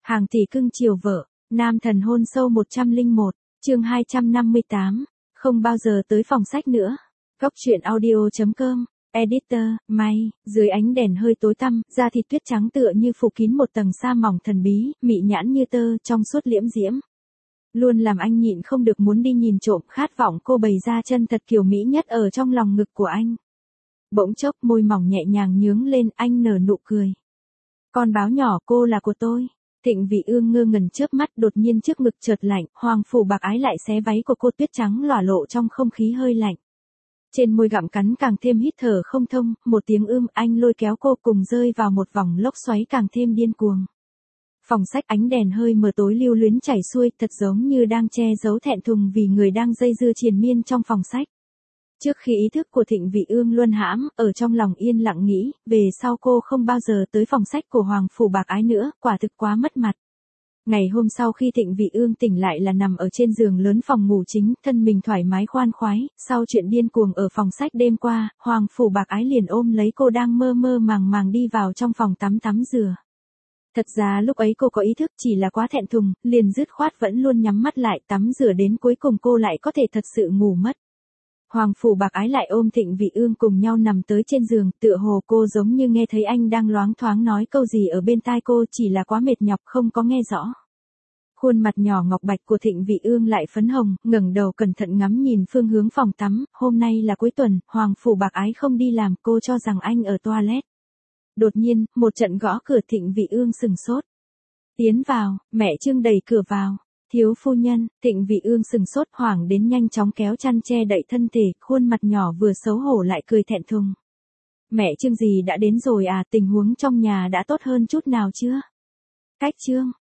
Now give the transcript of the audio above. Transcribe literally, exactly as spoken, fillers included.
Hàng tỷ cưng chiều vợ, nam thần hôn sâu một trăm lẻ một, chương hai trăm năm mươi tám, không bao giờ tới phòng sách nữa. Góc truyện audio chấm com, editor, May, dưới ánh đèn hơi tối tăm, da thịt tuyết trắng tựa như phủ kín một tầng sa mỏng thần bí, mị nhãn như tơ, trong suốt liễm diễm. Luôn làm anh nhịn không được muốn đi nhìn trộm, khát vọng cô bày ra chân thật kiều mỹ nhất ở trong lòng ngực của anh. Bỗng chốc môi mỏng nhẹ nhàng nhướng lên, anh nở nụ cười. Con báo nhỏ, cô là của tôi. Thịnh Vị Ương ngơ ngẩn chớp mắt, đột nhiên trước ngực chợt lạnh, hoàng phủ bạc ái lại xé váy của cô, tuyết trắng lỏa lộ trong không khí hơi lạnh. Trên môi gặm cắn càng thêm hít thở không thông, một tiếng ưm, anh lôi kéo cô cùng rơi vào một vòng lốc xoáy càng thêm điên cuồng. Phòng sách ánh đèn hơi mờ tối lưu luyến chảy xuôi, thật giống như đang che giấu thẹn thùng vì người đang dây dưa triền miên trong phòng sách. Trước khi ý thức của Thịnh Vị Ương luân hãm, ở trong lòng yên lặng nghĩ, về sau cô không bao giờ tới phòng sách của Hoàng phủ bạc ái nữa, quả thực quá mất mặt. Ngày hôm sau khi Thịnh Vị Ương tỉnh lại là nằm ở trên giường lớn phòng ngủ chính, thân mình thoải mái khoan khoái, sau chuyện điên cuồng ở phòng sách đêm qua, Hoàng phủ bạc ái liền ôm lấy cô đang mơ mơ màng màng đi vào trong phòng tắm tắm rửa. Thật ra lúc ấy cô có ý thức, chỉ là quá thẹn thùng, liền dứt khoát vẫn luôn nhắm mắt lại, tắm rửa đến cuối cùng cô lại có thể thật sự ngủ mất. Hoàng phủ bạc ái lại ôm Thịnh Vị Ương cùng nhau nằm tới trên giường, tựa hồ cô giống như nghe thấy anh đang loáng thoáng nói câu gì ở bên tai cô, chỉ là quá mệt nhọc không có nghe rõ. Khuôn mặt nhỏ ngọc bạch của Thịnh Vị Ương lại phấn hồng, ngẩng đầu cẩn thận ngắm nhìn phương hướng phòng tắm, hôm nay là cuối tuần, Hoàng phủ bạc ái không đi làm, cô cho rằng anh ở toilet. Đột nhiên, một trận gõ cửa, Thịnh Vị Ương sừng sốt. Tiến vào, mẹ Trương đẩy cửa vào. Thiếu phu nhân. Thịnh Vị Ương sừng sốt, hoảng đến nhanh chóng kéo chăn che đậy thân thể, khuôn mặt nhỏ vừa xấu hổ lại cười thẹn thùng. Mẹ Trương gì đã đến rồi à, tình huống trong nhà đã tốt hơn chút nào chưa? Cách Trương,